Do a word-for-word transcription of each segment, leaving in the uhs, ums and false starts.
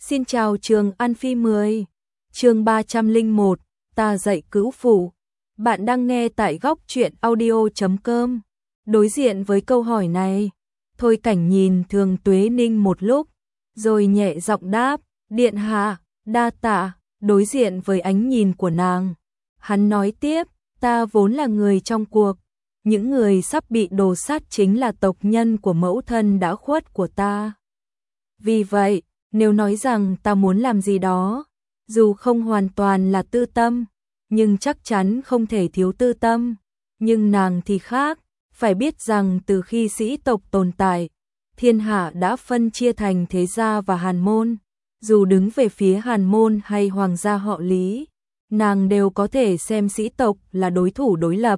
Xin chào trường An Phi mười. Chương ba trăm lẻ một, ta dạy cữu phủ. Bạn đang nghe tại góc truyện audio chấm com. Đối diện với câu hỏi này, Thôi Cảnh nhìn Thường Tuế Ninh một lúc, rồi nhẹ giọng đáp, điện hạ, đa tạ. Đối diện với ánh nhìn của nàng, hắn nói tiếp, ta vốn là người trong cuộc, những người sắp bị đồ sát chính là tộc nhân của mẫu thân đã khuất của ta. Vì vậy, nếu nói rằng ta muốn làm gì đó, dù không hoàn toàn là tư tâm, nhưng chắc chắn không thể thiếu tư tâm. Nhưng nàng thì khác, phải biết rằng từ khi sĩ tộc tồn tại, thiên hạ đã phân chia thành thế gia và hàn môn. Dù đứng về phía hàn môn hay hoàng gia họ Lý, nàng đều có thể xem sĩ tộc là đối thủ đối lập.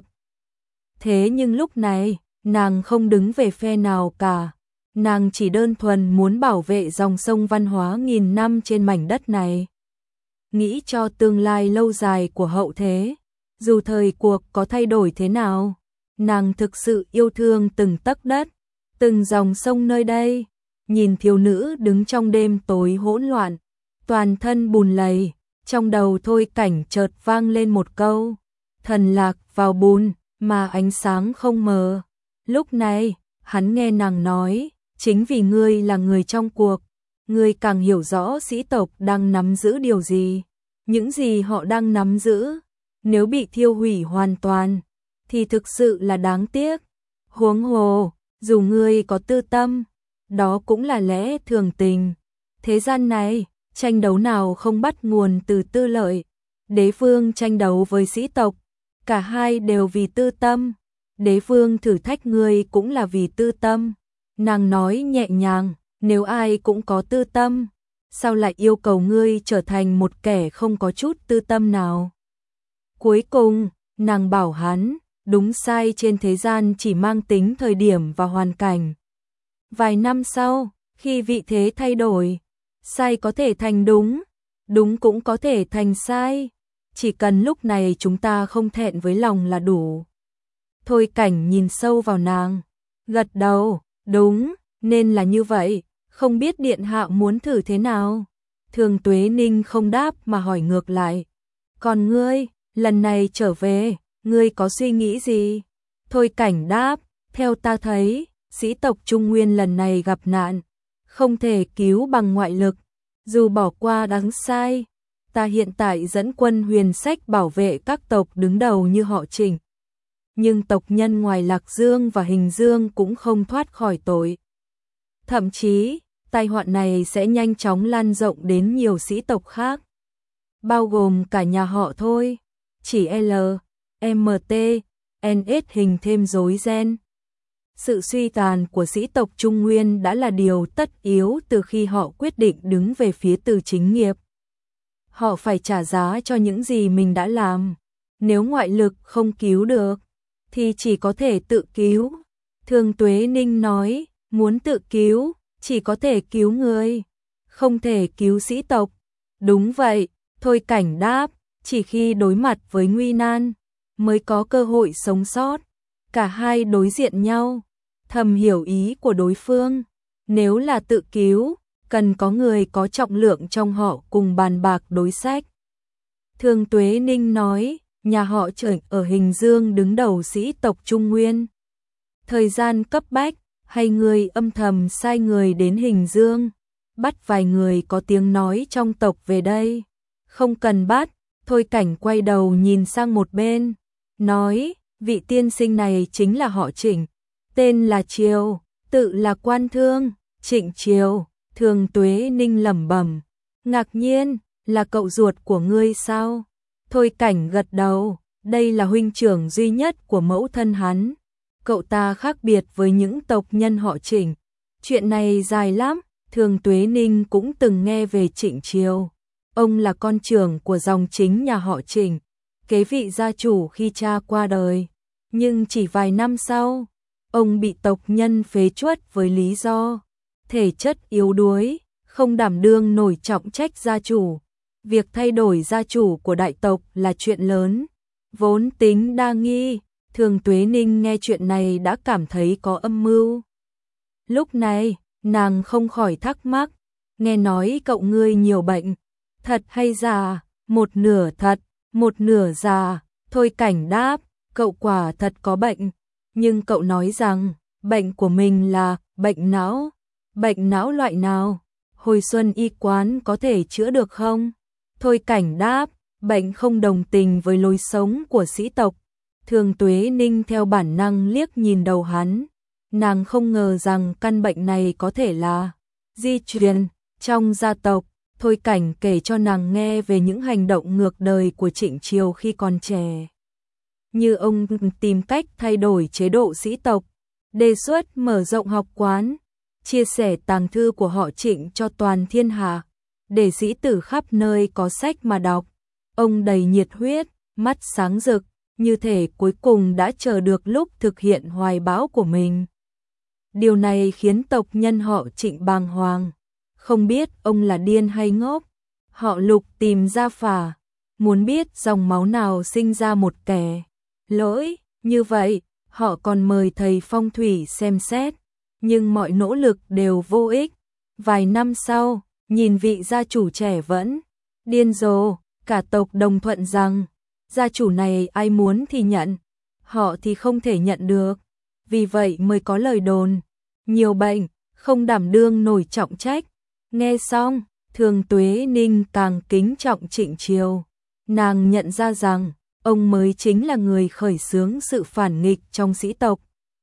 Thế nhưng lúc này, nàng không đứng về phe nào cả. Nàng chỉ đơn thuần muốn bảo vệ dòng sông văn hóa nghìn năm trên mảnh đất này. Nghĩ cho tương lai lâu dài của hậu thế, dù thời cuộc có thay đổi thế nào, nàng thực sự yêu thương từng tấc đất, từng dòng sông nơi đây. Nhìn thiếu nữ đứng trong đêm tối hỗn loạn, toàn thân bùn lầy, trong đầu Thôi Cảnh chợt vang lên một câu, thần lạc vào bùn, mà ánh sáng không mờ. Lúc này, hắn nghe nàng nói, chính vì ngươi là người trong cuộc, ngươi càng hiểu rõ sĩ tộc đang nắm giữ điều gì, những gì họ đang nắm giữ, nếu bị thiêu hủy hoàn toàn, thì thực sự là đáng tiếc. Huống hồ, dù ngươi có tư tâm, đó cũng là lẽ thường tình. Thế gian này, tranh đấu nào không bắt nguồn từ tư lợi. Đế vương tranh đấu với sĩ tộc, cả hai đều vì tư tâm. Đế vương thử thách ngươi cũng là vì tư tâm. Nàng nói nhẹ nhàng, nếu ai cũng có tư tâm, sao lại yêu cầu ngươi trở thành một kẻ không có chút tư tâm nào? Cuối cùng, nàng bảo hắn, đúng sai trên thế gian chỉ mang tính thời điểm và hoàn cảnh. Vài năm sau, khi vị thế thay đổi, sai có thể thành đúng, đúng cũng có thể thành sai. Chỉ cần lúc này chúng ta không thẹn với lòng là đủ. Thôi Cảnh nhìn sâu vào nàng, gật đầu, đúng, nên là như vậy, không biết điện hạ muốn thử thế nào? Thường Tuế Ninh không đáp mà hỏi ngược lại, còn ngươi, lần này trở về, ngươi có suy nghĩ gì? Thôi Cảnh đáp, theo ta thấy, sĩ tộc Trung Nguyên lần này gặp nạn, không thể cứu bằng ngoại lực, dù bỏ qua đáng sai. Ta hiện tại dẫn quân huyền sách bảo vệ các tộc đứng đầu như họ Trịnh. Nhưng tộc nhân ngoài Lạc Dương và Hình Dương cũng không thoát khỏi tội. Thậm chí, tai họa này sẽ nhanh chóng lan rộng đến nhiều sĩ tộc khác, bao gồm cả nhà họ Thôi. Chỉ L, M T, N S hình thêm rối ren. Sự suy tàn của sĩ tộc Trung Nguyên đã là điều tất yếu từ khi họ quyết định đứng về phía Từ Chính Nghiệp. Họ phải trả giá cho những gì mình đã làm. Nếu ngoại lực không cứu được, thì chỉ có thể tự cứu. Thường Tuế Ninh nói, muốn tự cứu, chỉ có thể cứu người, không thể cứu sĩ tộc. Đúng vậy, Thôi Cảnh đáp, chỉ khi đối mặt với nguy nan, mới có cơ hội sống sót. Cả hai đối diện nhau, thầm hiểu ý của đối phương. Nếu là tự cứu, cần có người có trọng lượng trong họ cùng bàn bạc đối sách. Thường Tuế Ninh nói, nhà họ Trịnh ở Hình Dương đứng đầu sĩ tộc Trung Nguyên. Thời gian cấp bách, hay người âm thầm sai người đến Hình Dương, bắt vài người có tiếng nói trong tộc về đây. Không cần bắt. Thôi Cảnh quay đầu nhìn sang một bên, nói, vị tiên sinh này chính là họ Trịnh, tên là Triều, tự là quan thương, Trịnh Triều. Thường Tuế Ninh lẩm bẩm, ngạc nhiên, là cậu ruột của ngươi sao? Thôi Cảnh gật đầu, đây là huynh trưởng duy nhất của mẫu thân hắn. Cậu ta khác biệt với những tộc nhân họ Trịnh. Chuyện này dài lắm, Thường Tuế Ninh cũng từng nghe về Trịnh Triều. Ông là con trưởng của dòng chính nhà họ Trịnh, kế vị gia chủ khi cha qua đời. Nhưng chỉ vài năm sau, ông bị tộc nhân phế truất với lý do thể chất yếu đuối, không đảm đương nổi trọng trách gia chủ. Việc thay đổi gia chủ của đại tộc là chuyện lớn, vốn tính đa nghi. Thường Tuế Ninh nghe chuyện này đã cảm thấy có âm mưu. Lúc này, nàng không khỏi thắc mắc, nghe nói cậu ngươi nhiều bệnh, thật hay giả? Một nửa thật, một nửa giả. Thôi Cảnh đáp, cậu quả thật có bệnh, nhưng cậu nói rằng bệnh của mình là bệnh não. Bệnh não loại nào? Hồi xuân y quán có thể chữa được không? Thôi Cảnh đáp, bệnh không đồng tình với lối sống của sĩ tộc. Thường Tuế Ninh theo bản năng liếc nhìn đầu hắn. Nàng không ngờ rằng căn bệnh này có thể là di truyền trong gia tộc. Thôi Cảnh kể cho nàng nghe về những hành động ngược đời của Trịnh Triều khi còn trẻ. Như ông tìm cách thay đổi chế độ sĩ tộc, đề xuất mở rộng học quán, chia sẻ tàng thư của họ Trịnh cho toàn thiên hạ, để sĩ tử khắp nơi có sách mà đọc. Ông đầy nhiệt huyết, mắt sáng rực, như thể cuối cùng đã chờ được lúc thực hiện hoài bão của mình. Điều này khiến tộc nhân họ Trịnh bàng hoàng, không biết ông là điên hay ngốc. Họ Lục tìm ra phả, muốn biết dòng máu nào sinh ra một kẻ lỗi như vậy. Họ còn mời thầy phong thủy xem xét, nhưng mọi nỗ lực đều vô ích. Vài năm sau, nhìn vị gia chủ trẻ vẫn điên rồ, cả tộc đồng thuận rằng gia chủ này ai muốn thì nhận, họ thì không thể nhận được. Vì vậy mới có lời đồn nhiều bệnh, không đảm đương nổi trọng trách. Nghe xong, Thường Tuế Ninh càng kính trọng Trịnh Triều. Nàng nhận ra rằng ông mới chính là người khởi xướng sự phản nghịch trong sĩ tộc.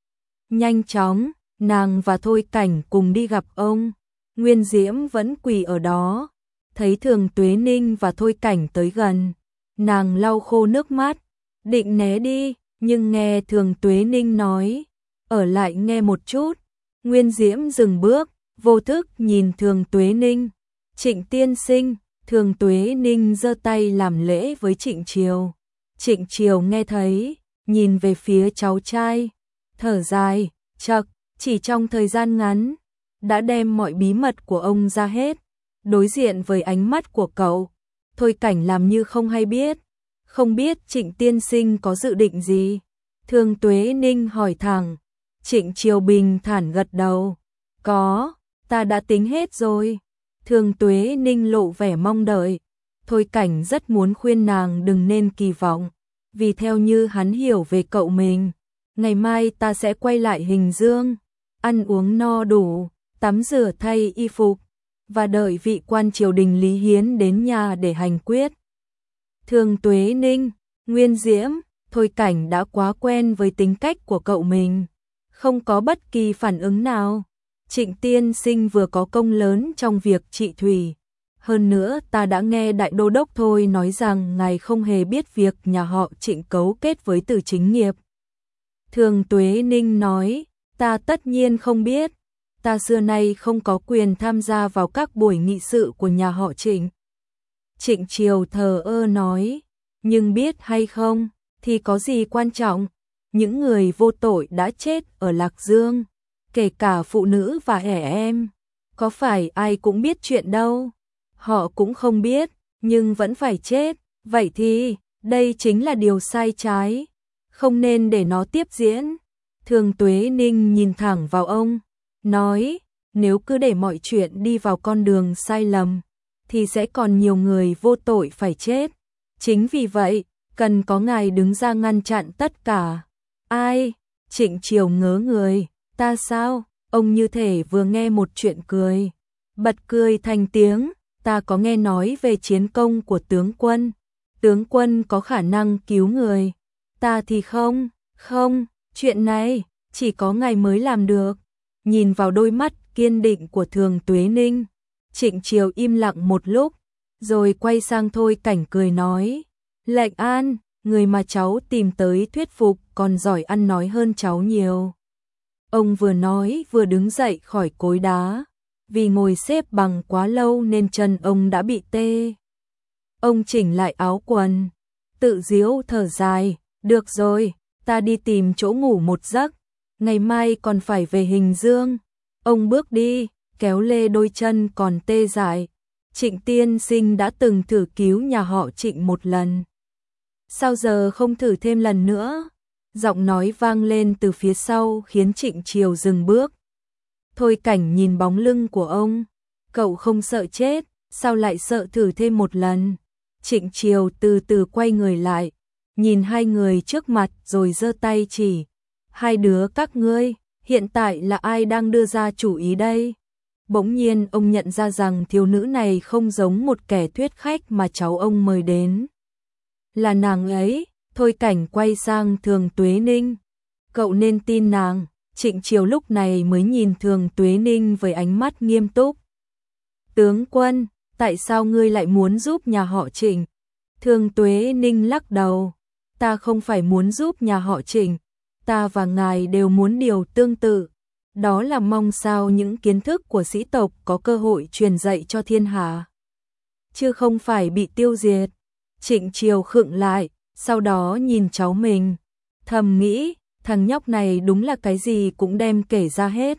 Nhanh chóng, nàng và Thôi Cảnh cùng đi gặp ông. Nguyên Diễm vẫn quỳ ở đó. Thấy Thường Tuế Ninh và Thôi Cảnh tới gần, nàng lau khô nước mắt, định né đi, nhưng nghe Thường Tuế Ninh nói, ở lại nghe một chút. Nguyên Diễm dừng bước, vô thức nhìn Thường Tuế Ninh. Trịnh tiên sinh. Thường Tuế Ninh giơ tay làm lễ với Trịnh Triều. Trịnh Triều nghe thấy, nhìn về phía cháu trai, thở dài, chậc, chỉ trong thời gian ngắn, đã đem mọi bí mật của ông ra hết. Đối diện với ánh mắt của cậu, Thôi Cảnh làm như không hay biết. Không biết Trịnh tiên sinh có dự định gì? Thường Tuế Ninh hỏi thẳng. Trịnh Triều bình thản gật đầu. Có, ta đã tính hết rồi. Thường Tuế Ninh lộ vẻ mong đợi. Thôi Cảnh rất muốn khuyên nàng đừng nên kỳ vọng, vì theo như hắn hiểu về cậu mình, ngày mai ta sẽ quay lại Hình Dương, ăn uống no đủ, tắm rửa thay y phục, và đợi vị quan triều đình Lý Hiến đến nhà để hành quyết. Thường Tuế Ninh, Nguyên Diễm, Thôi Cảnh đã quá quen với tính cách của cậu mình, không có bất kỳ phản ứng nào. Trịnh tiên sinh vừa có công lớn trong việc trị thủy. Hơn nữa ta đã nghe đại đô đốc Thôi nói rằng ngài không hề biết việc nhà họ Trịnh cấu kết với Từ Chính Nghiệp. Thường Tuế Ninh nói, ta tất nhiên không biết. Ta xưa nay không có quyền tham gia vào các buổi nghị sự của nhà họ Trịnh. Trịnh Triều thờ ơ nói, nhưng biết hay không, thì có gì quan trọng. Những người vô tội đã chết ở Lạc Dương, kể cả phụ nữ và trẻ em. Có phải ai cũng biết chuyện đâu. Họ cũng không biết, nhưng vẫn phải chết. Vậy thì, đây chính là điều sai trái. Không nên để nó tiếp diễn. Thường Tuế Ninh nhìn thẳng vào ông, nói, nếu cứ để mọi chuyện đi vào con đường sai lầm, thì sẽ còn nhiều người vô tội phải chết. Chính vì vậy, cần có ngài đứng ra ngăn chặn tất cả. Ai? Trịnh Triều ngớ người. Ta sao? Ông như thể vừa nghe một chuyện cười. Bật cười thành tiếng. Ta có nghe nói về chiến công của tướng quân. Tướng quân có khả năng cứu người. Ta thì không. Không, chuyện này chỉ có ngài mới làm được. Nhìn vào đôi mắt kiên định của Thường Tuế Ninh, Trịnh Triều im lặng một lúc, rồi quay sang Thôi Cảnh cười nói, Lệnh An, người mà cháu tìm tới thuyết phục còn giỏi ăn nói hơn cháu nhiều. Ông vừa nói vừa đứng dậy khỏi cối đá, vì ngồi xếp bằng quá lâu nên chân ông đã bị tê. Ông chỉnh lại áo quần, tự giễu thở dài, được rồi, ta đi tìm chỗ ngủ một giấc, ngày mai còn phải về Hình Dương. Ông bước đi, kéo lê đôi chân còn tê dại. Trịnh tiên sinh đã từng thử cứu nhà họ Trịnh một lần. Sao giờ không thử thêm lần nữa? Giọng nói vang lên từ phía sau khiến Trịnh Triều dừng bước. Thôi Cảnh nhìn bóng lưng của ông, Cậu không sợ chết, sao lại sợ thử thêm một lần? Trịnh Triều từ từ quay người lại, nhìn hai người trước mặt rồi giơ tay chỉ. Hai đứa các ngươi, hiện tại là ai đang đưa ra chủ ý đây? Bỗng nhiên ông nhận ra rằng thiếu nữ này không giống một kẻ thuyết khách mà cháu ông mời đến. Là nàng ấy. Thôi Cảnh quay sang Thường Tuế Ninh. Cậu nên tin nàng. Trịnh Triều lúc này mới nhìn Thường Tuế Ninh với ánh mắt nghiêm túc. Tướng quân, tại sao ngươi lại muốn giúp nhà họ Trịnh? Thường Tuế Ninh lắc đầu. Ta không phải muốn giúp nhà họ Trịnh. Ta và ngài đều muốn điều tương tự. Đó là mong sao những kiến thức của sĩ tộc có cơ hội truyền dạy cho thiên hạ, chứ không phải bị tiêu diệt. Trịnh Triều khựng lại, sau đó nhìn cháu mình, thầm nghĩ, thằng nhóc này đúng là cái gì cũng đem kể ra hết.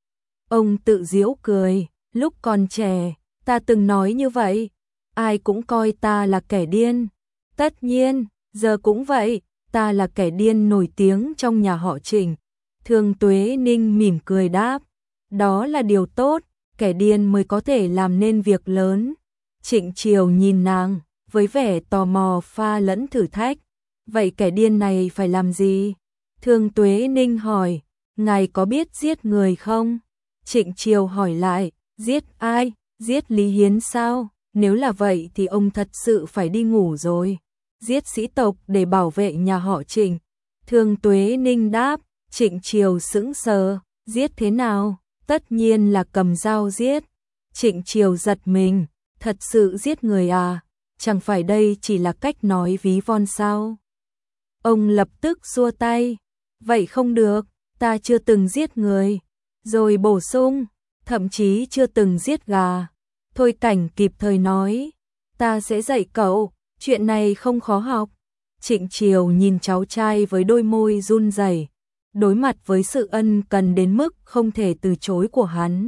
Ông tự giễu cười, lúc còn trẻ, ta từng nói như vậy, ai cũng coi ta là kẻ điên. Tất nhiên, giờ cũng vậy, ta là kẻ điên nổi tiếng trong nhà họ Trịnh. Thường Tuế Ninh mỉm cười đáp, đó là điều tốt, kẻ điên mới có thể làm nên việc lớn. Trịnh Triều nhìn nàng, với vẻ tò mò pha lẫn thử thách. Vậy kẻ điên này phải làm gì? Thường Tuế Ninh hỏi, ngài có biết giết người không? Trịnh Triều hỏi lại, giết ai? Giết Lý Hiến sao? Nếu là vậy thì ông thật sự phải đi ngủ rồi. Giết sĩ tộc để bảo vệ nhà họ Trịnh. Thường Tuế Ninh đáp. Trịnh Triều sững sờ, giết thế nào? Tất nhiên là cầm dao giết. Trịnh Triều giật mình, thật sự giết người à? Chẳng phải đây chỉ là cách nói ví von sao? Ông lập tức xua tay, vậy không được, ta chưa từng giết người. Rồi bổ sung, thậm chí chưa từng giết gà. Thôi Cảnh kịp thời nói, ta sẽ dạy cậu, chuyện này không khó học. Trịnh Triều nhìn cháu trai với đôi môi run rẩy. Đối mặt với sự ân cần đến mức không thể từ chối của hắn.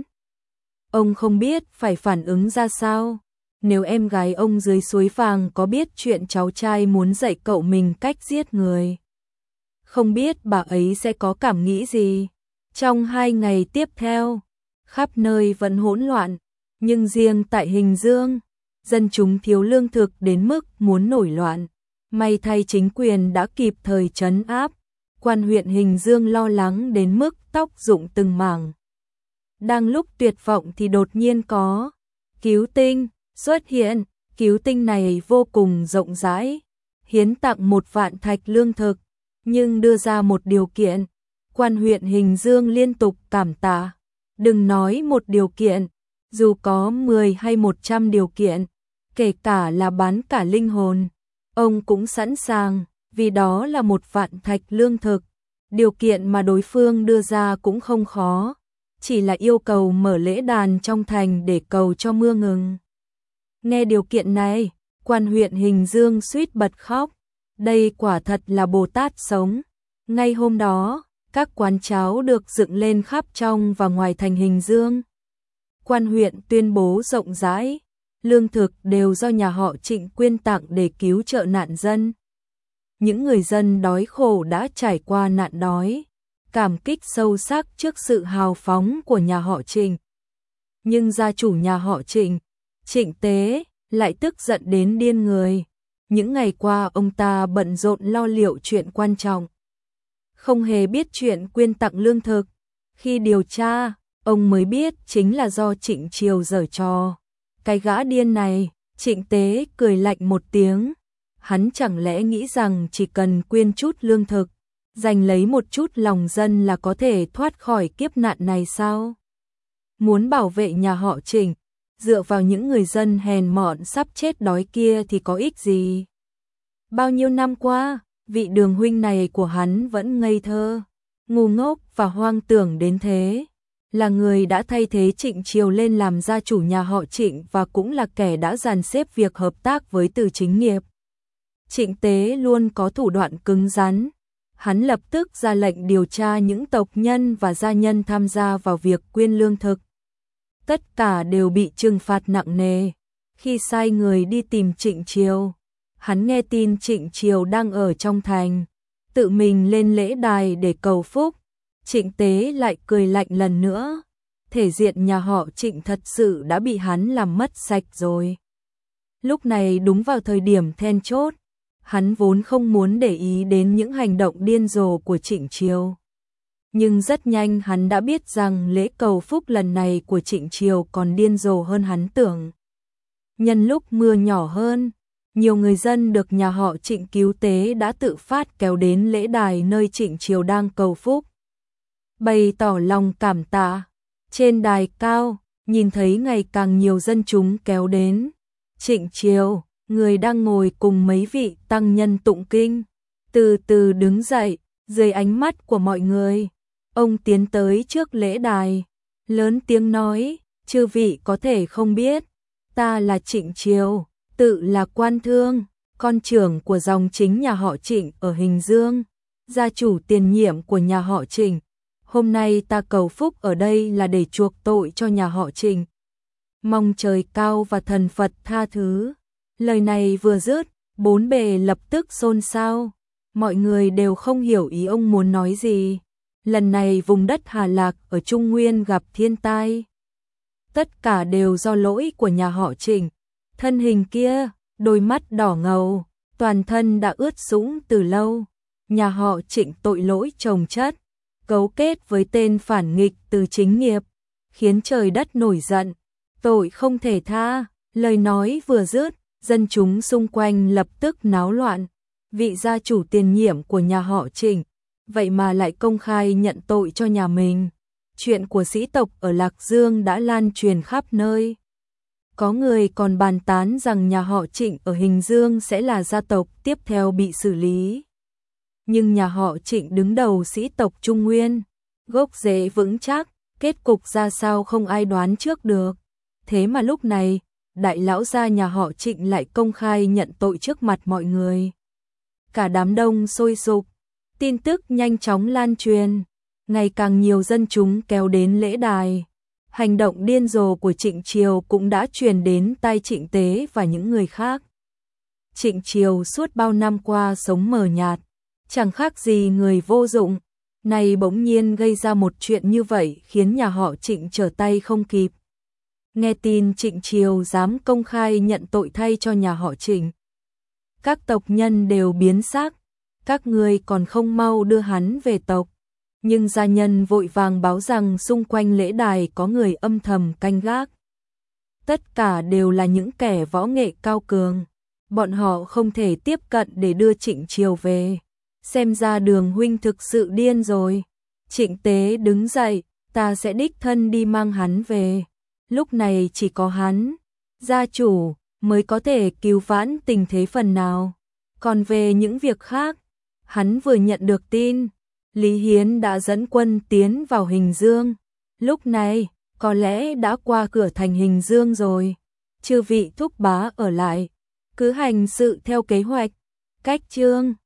Ông không biết phải phản ứng ra sao. Nếu em gái ông dưới suối vàng có biết chuyện cháu trai muốn dạy cậu mình cách giết người, không biết bà ấy sẽ có cảm nghĩ gì. Trong hai ngày tiếp theo, khắp nơi vẫn hỗn loạn, nhưng riêng tại Hình Dương, dân chúng thiếu lương thực đến mức muốn nổi loạn. May thay chính quyền đã kịp thời trấn áp. Quan huyện Hình Dương lo lắng đến mức tóc rụng từng mảng. Đang lúc tuyệt vọng thì đột nhiên có cứu tinh xuất hiện. Cứu tinh này vô cùng rộng rãi, hiến tặng một vạn thạch lương thực, nhưng đưa ra một điều kiện. Quan huyện Hình Dương liên tục cảm tạ. Đừng nói một điều kiện, dù có mười hay một trăm điều kiện, kể cả là bán cả linh hồn, ông cũng sẵn sàng. Vì đó là một vạn thạch lương thực. Điều kiện mà đối phương đưa ra cũng không khó, chỉ là yêu cầu mở lễ đàn trong thành để cầu cho mưa ngừng. Nghe điều kiện này, quan huyện Hình Dương suýt bật khóc. Đây quả thật là Bồ Tát sống. Ngay hôm đó, các quán cháo được dựng lên khắp trong và ngoài thành Hình Dương. Quan huyện tuyên bố rộng rãi, lương thực đều do nhà họ Trịnh quyên tặng để cứu trợ nạn dân. Những người dân đói khổ đã trải qua nạn đói, cảm kích sâu sắc trước sự hào phóng của nhà họ Trịnh. Nhưng gia chủ nhà họ Trịnh, Trịnh Tế, lại tức giận đến điên người. Những ngày qua ông ta bận rộn lo liệu chuyện quan trọng, không hề biết chuyện quyên tặng lương thực. Khi điều tra, ông mới biết chính là do Trịnh Triều giở trò. Cái gã điên này, Trịnh Tế cười lạnh một tiếng. Hắn chẳng lẽ nghĩ rằng chỉ cần quyên chút lương thực, giành lấy một chút lòng dân là có thể thoát khỏi kiếp nạn này sao? Muốn bảo vệ nhà họ Trịnh, dựa vào những người dân hèn mọn sắp chết đói kia thì có ích gì? Bao nhiêu năm qua, vị Đường huynh này của hắn vẫn ngây thơ, ngu ngốc và hoang tưởng đến thế. Là người đã thay thế Trịnh Triều lên làm gia chủ nhà họ Trịnh và cũng là kẻ đã dàn xếp việc hợp tác với Từ Chính Nghiệp. Trịnh Tế luôn có thủ đoạn cứng rắn. Hắn lập tức ra lệnh điều tra những tộc nhân và gia nhân tham gia vào việc quyên lương thực. Tất cả đều bị trừng phạt nặng nề. Khi sai người đi tìm Trịnh Triều, hắn nghe tin Trịnh Triều đang ở trong thành, tự mình lên lễ đài để cầu phúc. Trịnh Tế lại cười lạnh lần nữa. thể diện nhà họ Trịnh thật sự đã bị hắn làm mất sạch rồi. Lúc này đúng vào thời điểm then chốt, hắn vốn không muốn để ý đến những hành động điên rồ của Trịnh Triều. Nhưng rất nhanh hắn đã biết rằng lễ cầu phúc lần này của Trịnh Triều còn điên rồ hơn hắn tưởng. Nhân lúc mưa nhỏ hơn, nhiều người dân được nhà họ Trịnh cứu tế đã tự phát kéo đến lễ đài nơi Trịnh Triều đang cầu phúc, bày tỏ lòng cảm tạ. Trên đài cao, nhìn thấy ngày càng nhiều dân chúng kéo đến. Trịnh Triều, người đang ngồi cùng mấy vị tăng nhân tụng kinh, từ từ đứng dậy, dưới ánh mắt của mọi người. Ông tiến tới trước lễ đài, lớn tiếng nói, chư vị có thể không biết, ta là Trịnh Triều, tự là Quan Thương, con trưởng của dòng chính nhà họ Trịnh ở Hình Dương, gia chủ tiền nhiệm của nhà họ Trịnh. Hôm nay ta cầu phúc ở đây là để chuộc tội cho nhà họ Trịnh. Mong trời cao và thần Phật tha thứ. Lời này vừa dứt, bốn bề lập tức xôn xao. Mọi người đều không hiểu ý ông muốn nói gì. Lần này vùng đất Hà Lạc ở Trung Nguyên gặp thiên tai. Tất cả đều do lỗi của nhà họ Trịnh. Thân hình kia, đôi mắt đỏ ngầu, toàn thân đã ướt sũng từ lâu. Nhà họ Trịnh tội lỗi chồng chất, cấu kết với tên phản nghịch từ chính nghiệp, khiến trời đất nổi giận, tội không thể tha. Lời nói vừa dứt, dân chúng xung quanh lập tức náo loạn. Vị gia chủ tiền nhiệm của nhà họ Trịnh, vậy mà lại công khai nhận tội cho nhà mình. Chuyện của sĩ tộc ở Lạc Dương đã lan truyền khắp nơi. Có người còn bàn tán rằng nhà họ Trịnh ở Hình Dương sẽ là gia tộc tiếp theo bị xử lý. Nhưng nhà họ Trịnh đứng đầu sĩ tộc Trung Nguyên, gốc rễ vững chắc, kết cục ra sao không ai đoán trước được. Thế mà lúc này, đại lão gia nhà họ Trịnh lại công khai nhận tội trước mặt mọi người. Cả đám đông sôi sục, tin tức nhanh chóng lan truyền, ngày càng nhiều dân chúng kéo đến lễ đài. Hành động điên rồ của Trịnh Triều cũng đã truyền đến tai Trịnh Tế và những người khác. Trịnh Triều suốt bao năm qua sống mờ nhạt, chẳng khác gì người vô dụng, này bỗng nhiên gây ra một chuyện như vậy khiến nhà họ Trịnh trở tay không kịp. Nghe tin Trịnh Triều dám công khai nhận tội thay cho nhà họ Trịnh, các tộc nhân đều biến sắc, các người còn không mau đưa hắn về tộc. Nhưng gia nhân vội vàng báo rằng xung quanh lễ đài có người âm thầm canh gác. Tất cả đều là những kẻ võ nghệ cao cường, bọn họ không thể tiếp cận để đưa Trịnh Triều về. Xem ra Đường huynh thực sự điên rồi. Trịnh Tế đứng dậy, ta sẽ đích thân đi mang hắn về. Lúc này chỉ có hắn, gia chủ, mới có thể cứu vãn tình thế phần nào. Còn về những việc khác, hắn vừa nhận được tin, Lý Hiến đã dẫn quân tiến vào Hình Dương. Lúc này, có lẽ đã qua cửa thành Hình Dương rồi. Chư vị thúc bá ở lại, cứ hành sự theo kế hoạch. Cách chương